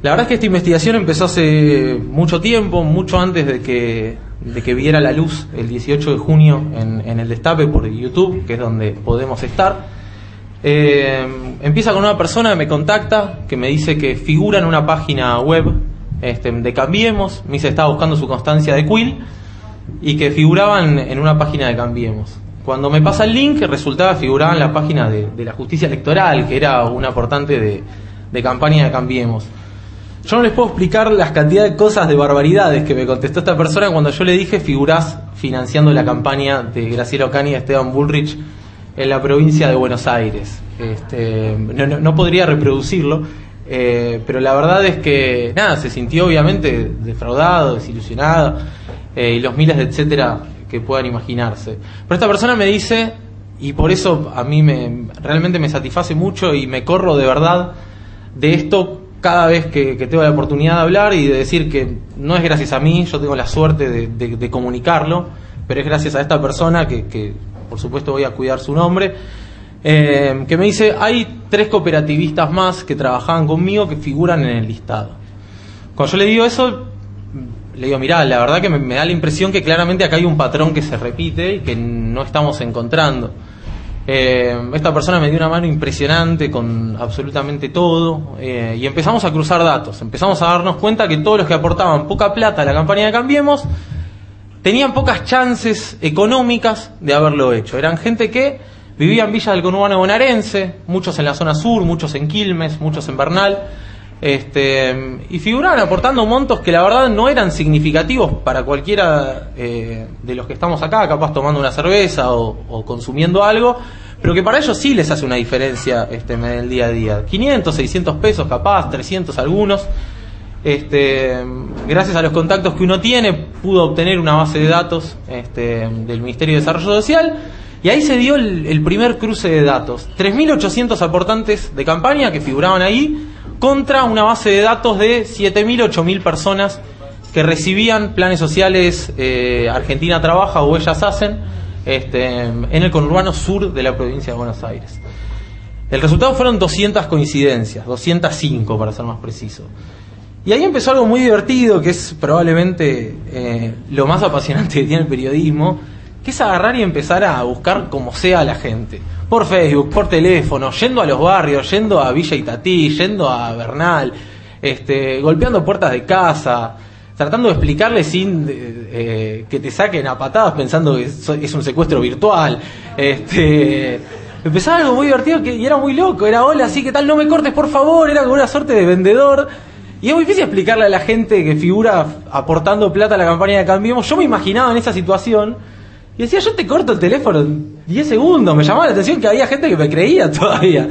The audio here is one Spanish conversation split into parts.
La verdad es que esta investigación empezó hace mucho tiempo, mucho antes de que viera la luz el 18 de junio en el Destape por YouTube, que es donde podemos estar. Empieza con una persona que me contacta, que me dice que figura en una página web de Cambiemos. Me dice que estaba buscando su constancia de Quill y que figuraban en una página de Cambiemos. Cuando me pasa el link, resultaba que figuraba en la página de la justicia electoral, que era un aportante de campaña de Cambiemos. Yo no les puedo explicar las cantidades de cosas, de barbaridades que me contestó esta persona cuando yo le dije: figurás financiando la campaña de Graciela Ocaña y Esteban Bullrich en la provincia de Buenos Aires. No podría reproducirlo, pero la verdad es que nada, se sintió obviamente defraudado, desilusionado, y los miles de etcétera que puedan imaginarse. Pero esta persona me dice, y por eso a mí realmente me satisface mucho y me corro de verdad de esto cada vez que tengo la oportunidad de hablar y de decir que no es gracias a mí, yo tengo la suerte de comunicarlo, pero es gracias a esta persona que por supuesto voy a cuidar su nombre, que me dice: hay 3 cooperativistas más que trabajaban conmigo que figuran en el listado. Cuando yo le digo eso, le digo: mirá, la verdad que me da la impresión que claramente acá hay un patrón que se repite y que no estamos encontrando. Esta persona me dio una mano impresionante con absolutamente todo, y empezamos a cruzar datos, empezamos a darnos cuenta que todos los que aportaban poca plata a la campaña de Cambiemos tenían pocas chances económicas de haberlo hecho. Eran gente que vivía en Villa del Conurbano bonaerense, muchos en la zona sur, muchos en Quilmes, muchos en Bernal, y figuraban aportando montos que la verdad no eran significativos para cualquiera de los que estamos acá, capaz tomando una cerveza o consumiendo algo, pero que para ellos sí les hace una diferencia en el día a día. 500, 600 pesos capaz, 300 algunos. Gracias a los contactos que uno tiene, pudo obtener una base de datos del Ministerio de Desarrollo Social, y ahí se dio el primer cruce de datos. 3.800 aportantes de campaña que figuraban ahí, contra una base de datos de 7.000, 8.000 personas que recibían planes sociales Argentina Trabaja o Ellas Hacen en el conurbano sur de la provincia de Buenos Aires. El resultado fueron 200 coincidencias, 205 para ser más preciso. Y ahí empezó algo muy divertido, que es probablemente lo más apasionante que tiene el periodismo, que es agarrar y empezar a buscar como sea a la gente. Por Facebook, por teléfono, yendo a los barrios, yendo a Villa Itatí, yendo a Bernal, golpeando puertas de casa, tratando de explicarle sin que te saquen a patadas pensando que es un secuestro virtual. Empezaba algo muy divertido y era muy loco. Era: hola, sí, ¿qué tal? No me cortes, por favor. Era como una suerte de vendedor. Y es muy difícil explicarle a la gente que figura aportando plata a la campaña de Cambiemos. Yo me imaginaba en esa situación y decía: yo te corto el teléfono en 10 segundos. Me llamaba la atención que había gente que me creía todavía.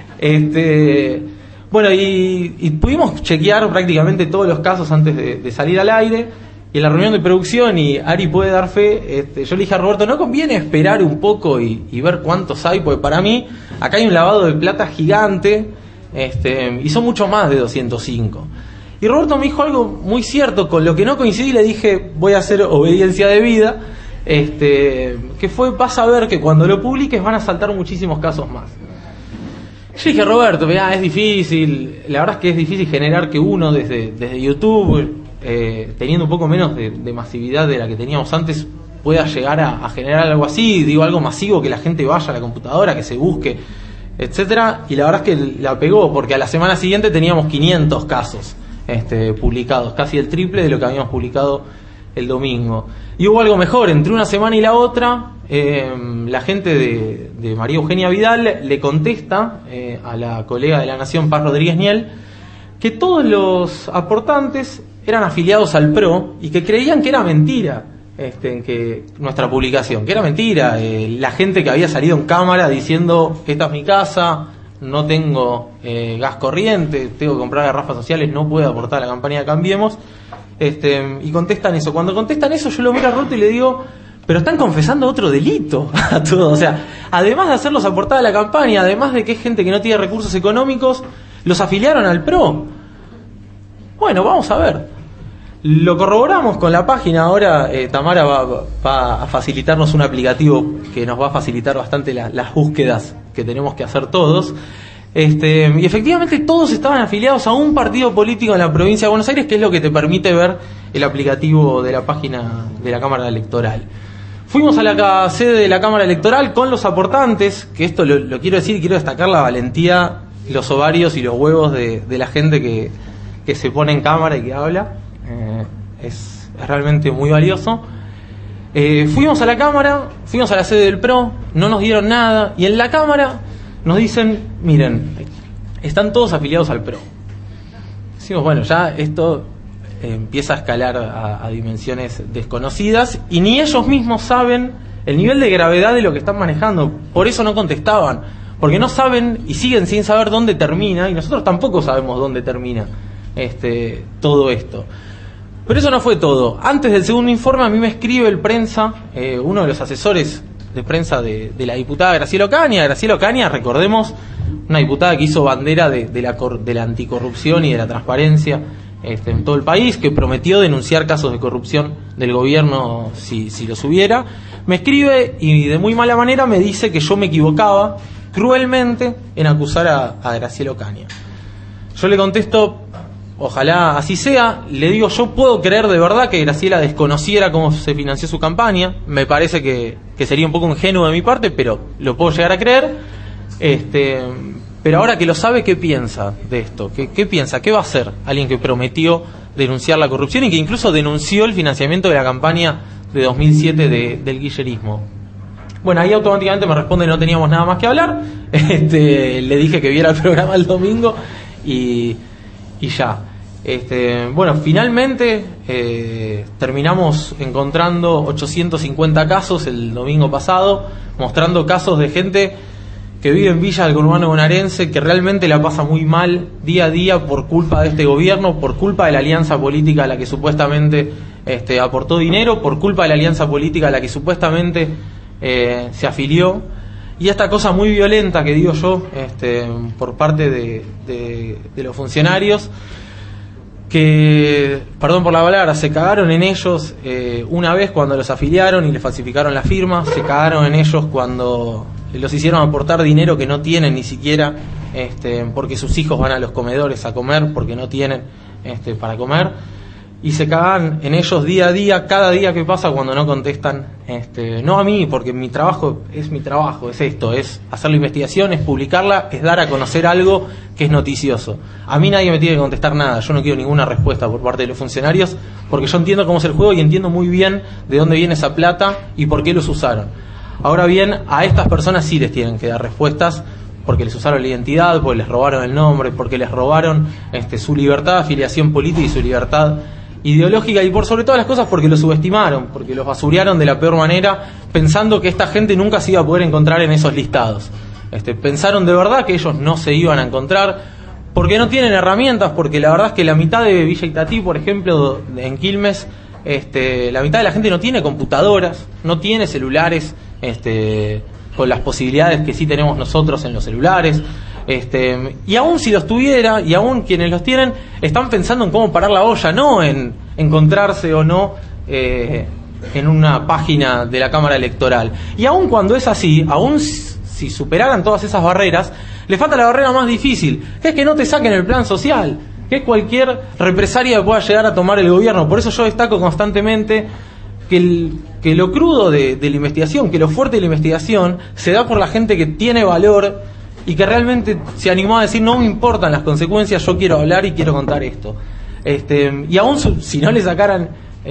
Bueno, y pudimos chequear prácticamente todos los casos antes de salir al aire. Y en la reunión de producción, y Ari puede dar fe, yo le dije a Roberto: ¿no conviene esperar un poco y ver cuántos hay? Porque para mí acá hay un lavado de plata gigante, y son mucho más de 205. Y Roberto me dijo algo muy cierto, con lo que no coincidí. Le dije: voy a hacer obediencia debida, que fue: vas a ver que cuando lo publiques van a saltar muchísimos casos más. Yo dije: Roberto, mirá, es difícil, la verdad es que es difícil generar que uno desde YouTube, teniendo un poco menos de masividad de la que teníamos antes, pueda llegar a generar algo así, digo, algo masivo, que la gente vaya a la computadora, que se busque, etcétera. Y la verdad es que la pegó, porque a la semana siguiente teníamos 500 casos publicados, casi el triple de lo que habíamos publicado el domingo. Y hubo algo mejor: entre una semana y la otra, la gente de María Eugenia Vidal le contesta a la colega de La Nación, Paz Rodríguez Niel, que todos los aportantes eran afiliados al PRO y que creían que era mentira que nuestra publicación, que era mentira. La gente que había salido en cámara diciendo: esta es mi casa, no tengo gas corriente, tengo que comprar garrafas sociales, no puedo aportar a la campaña de Cambiemos, y contestan eso. Cuando contestan eso, yo lo miro a Roberto y le digo: pero están confesando otro delito a todos. O sea, además de hacerlos aportar a la campaña, además de que es gente que no tiene recursos económicos, los afiliaron al PRO. Bueno, vamos a ver. Lo corroboramos con la página. Ahora Tamara va a facilitarnos un aplicativo que nos va a facilitar bastante las búsquedas que tenemos que hacer todos. Y efectivamente todos estaban afiliados a un partido político en la provincia de Buenos Aires, que es lo que te permite ver el aplicativo de la página de la Cámara Electoral. Fuimos a la sede de la Cámara Electoral con los aportantes, que esto lo quiero decir, quiero destacar la valentía, los ovarios y los huevos de la gente que se pone en cámara y que habla. Es realmente muy valioso. Fuimos a la Cámara, fuimos a la sede del PRO, no nos dieron nada, y en la Cámara nos dicen, miren, están todos afiliados al PRO. Decimos, bueno, ya esto empieza a escalar a dimensiones desconocidas, y ni ellos mismos saben el nivel de gravedad de lo que están manejando. Por eso no contestaban, porque no saben y siguen sin saber dónde termina, y nosotros tampoco sabemos dónde termina todo esto. Pero eso no fue todo. Antes del segundo informe a mí me escribe el prensa, uno de los asesores de prensa de la diputada Graciela Ocaña. Graciela Ocaña, recordemos, una diputada que hizo bandera de la anticorrupción y de la transparencia en todo el país, que prometió denunciar casos de corrupción del gobierno si los hubiera. Me escribe y de muy mala manera me dice que yo me equivocaba cruelmente en acusar a Graciela Ocaña. Yo le contesto, ojalá así sea. Le digo, yo puedo creer de verdad que Graciela desconociera cómo se financió su campaña. Me parece que sería un poco ingenuo de mi parte, pero lo puedo llegar a creer. Pero ahora que lo sabe, ¿qué piensa de esto? ¿Qué piensa? ¿Qué va a hacer alguien que prometió denunciar la corrupción y que incluso denunció el financiamiento de la campaña de 2007 del guillerismo? Bueno, ahí automáticamente me responde, no teníamos nada más que hablar. Le dije que viera el programa el domingo y ya. Bueno, finalmente terminamos encontrando 850 casos el domingo pasado, mostrando casos de gente que vive en Villa del Conurbano bonaerense, que realmente la pasa muy mal día a día por culpa de este gobierno, por culpa de la alianza política a la que supuestamente aportó dinero, por culpa de la alianza política a la que supuestamente se afilió. Y esta cosa muy violenta que digo yo, por parte de los funcionarios, que, perdón por la palabra, se cagaron en ellos una vez cuando los afiliaron y les falsificaron la firma, se cagaron en ellos cuando los hicieron aportar dinero que no tienen ni siquiera, porque sus hijos van a los comedores a comer, porque no tienen para comer, y se cagan en ellos día a día, cada día que pasa cuando no contestan, no a mí, porque mi trabajo, es esto, es hacer la investigación, es publicarla, es dar a conocer algo que es noticioso. A mí nadie me tiene que contestar nada, yo no quiero ninguna respuesta por parte de los funcionarios, porque yo entiendo cómo es el juego y entiendo muy bien de dónde viene esa plata y por qué los usaron. Ahora bien, a estas personas sí les tienen que dar respuestas, porque les usaron la identidad, porque les robaron el nombre, porque les robaron su libertad de afiliación política y su libertad ideológica, y por sobre todas las cosas porque los subestimaron, porque los basurearon de la peor manera, pensando que esta gente nunca se iba a poder encontrar en esos listados. Pensaron de verdad que ellos no se iban a encontrar, porque no tienen herramientas, porque la verdad es que la mitad de Villa Itatí, por ejemplo, en Quilmes, la mitad de la gente no tiene computadoras, no tiene celulares, con las posibilidades que sí tenemos nosotros en los celulares, y aún si los tuviera, y aún quienes los tienen, están pensando en cómo parar la olla, no en encontrarse o no en una página de la Cámara Electoral. Y aún cuando es así, aún si superaran todas esas barreras, le falta la barrera más difícil, que es que no te saquen el plan social, que es cualquier represalia que pueda llegar a tomar el gobierno. Por eso yo destaco constantemente que lo crudo de la investigación, que lo fuerte de la investigación se da por la gente que tiene valor y que realmente se animó a decir, no me importan las consecuencias, yo quiero hablar y quiero contar esto. Y aún si no le sacaran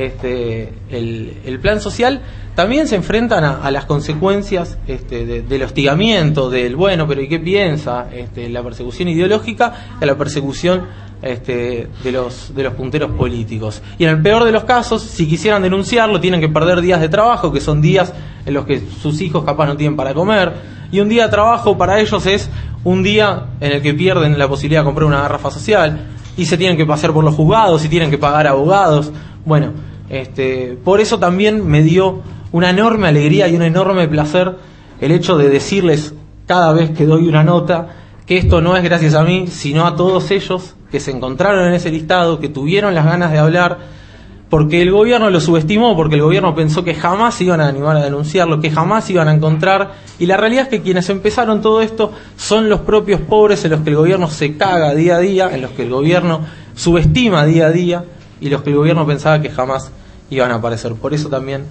el plan social, también se enfrentan a las consecuencias del hostigamiento, del bueno, pero ¿y qué piensa? La persecución ideológica, de la persecución de los punteros políticos. Y en el peor de los casos, si quisieran denunciarlo, tienen que perder días de trabajo, que son días en los que sus hijos capaz no tienen para comer, y un día de trabajo para ellos es un día en el que pierden la posibilidad de comprar una garrafa social, y se tienen que pasear por los juzgados, y tienen que pagar abogados. Bueno, por eso también me dio una enorme alegría y un enorme placer el hecho de decirles cada vez que doy una nota que esto no es gracias a mí, sino a todos ellos que se encontraron en ese listado, que tuvieron las ganas de hablar, porque el gobierno lo subestimó, porque el gobierno pensó que jamás se iban a animar a denunciarlo, que jamás se iban a encontrar, y la realidad es que quienes empezaron todo esto son los propios pobres, en los que el gobierno se caga día a día, en los que el gobierno subestima día a día, y los que el gobierno pensaba que jamás iban a aparecer. Por eso también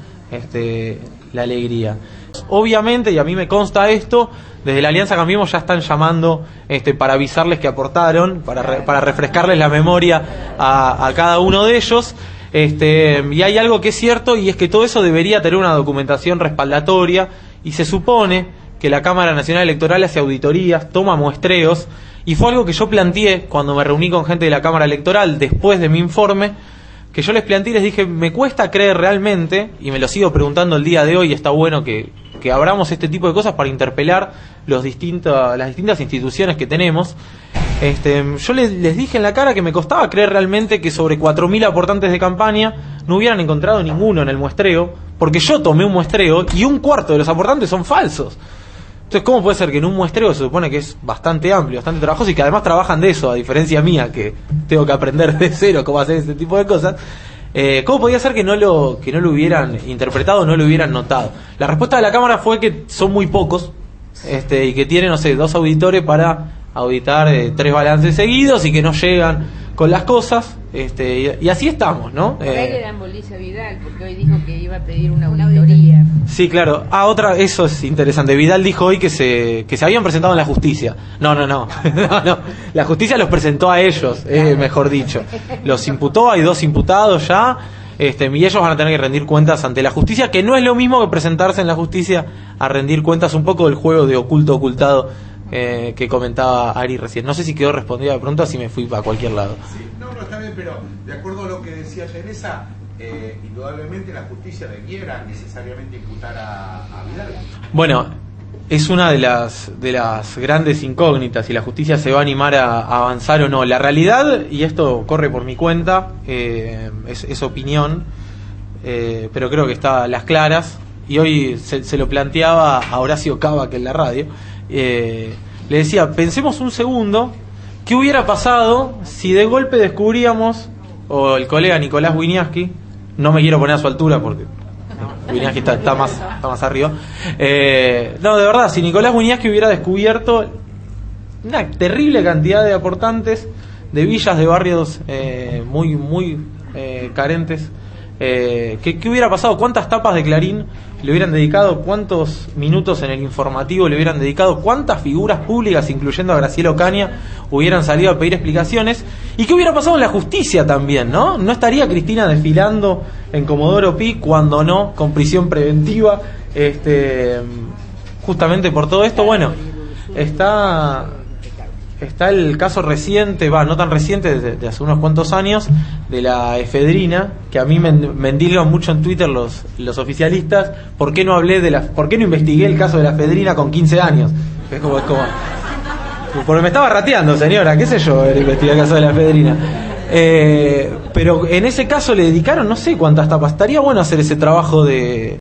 la alegría. Obviamente, y a mí me consta esto, desde la Alianza Cambiemos ya están llamando para avisarles que aportaron, para refrescarles la memoria a cada uno de ellos. Y hay algo que es cierto, y es que todo eso debería tener una documentación respaldatoria, y se supone que la Cámara Nacional Electoral hace auditorías, toma muestreos, y fue algo que yo planteé cuando me reuní con gente de la Cámara Electoral después de mi informe, que yo les planteé y les dije, me cuesta creer realmente, y me lo sigo preguntando el día de hoy, y está bueno que abramos este tipo de cosas para interpelar las distintas instituciones que tenemos. Yo les dije en la cara que me costaba creer realmente que sobre 4.000 aportantes de campaña no hubieran encontrado ninguno en el muestreo, porque yo tomé un muestreo y 1/4 de los aportantes son falsos. Entonces, ¿cómo puede ser que en un muestreo se supone que es bastante amplio, bastante trabajoso, y que además trabajan de eso, a diferencia mía, que tengo que aprender de cero cómo hacer ese tipo de cosas? ¿Cómo podía ser que no lo hubieran interpretado, no lo hubieran notado? La respuesta de la Cámara fue que son muy pocos, y que tienen, no sé, 2 auditores para auditar 3 balances seguidos, y que no llegan con las cosas, y así estamos, ¿no? Por ahí le dan bolilla a Vidal, porque hoy dijo que iba a pedir una auditoría. Sí, claro. Eso es interesante. Vidal dijo hoy que se habían presentado en la justicia. No. No. La justicia los presentó a ellos, mejor dicho. Los imputó, hay 2 imputados ya, y ellos van a tener que rendir cuentas ante la justicia, que no es lo mismo que presentarse en la justicia a rendir cuentas, un poco del juego de ocultado que comentaba Ari recién. No sé si quedó respondida de pronto, así me fui a cualquier lado. Sí, no, está bien, pero de acuerdo a lo que decía Teresa, indudablemente la justicia debiera necesariamente imputar a Vidal. Bueno, es una de las grandes incógnitas, si la justicia se va a animar a avanzar o no. La realidad, y esto corre por mi cuenta, es opinión, pero creo que está a las claras, y hoy se lo planteaba a Horacio Cava, que en la radio, le decía, pensemos un segundo, ¿qué hubiera pasado si de golpe descubríamos, o el colega Nicolás Wieniawski, no me quiero poner a su altura porque Wieniawski está más arriba, no, de verdad, si Nicolás Wieniawski hubiera descubierto una terrible cantidad de aportantes de villas, de barrios muy carentes, ¿qué hubiera pasado? ¿Cuántas tapas de Clarín le hubieran dedicado? ¿Cuántos minutos en el informativo le hubieran dedicado? ¿Cuántas figuras públicas, incluyendo a Graciela Ocaña, hubieran salido a pedir explicaciones? ¿Y qué hubiera pasado en la justicia también, no? ¿No estaría Cristina desfilando en Comodoro Pi, cuando no, con prisión preventiva, justamente por todo esto? Bueno, está el caso reciente, no tan reciente, de hace unos cuantos años, de la efedrina, que a mí me endilgan mucho en Twitter los oficialistas. ¿Por qué no investigué el caso de la efedrina con 15 años? Es como porque me estaba rateando, señora, qué sé yo, investigar el caso de la efedrina. Pero en ese caso le dedicaron no sé cuántas tapas. Estaría bueno hacer ese trabajo de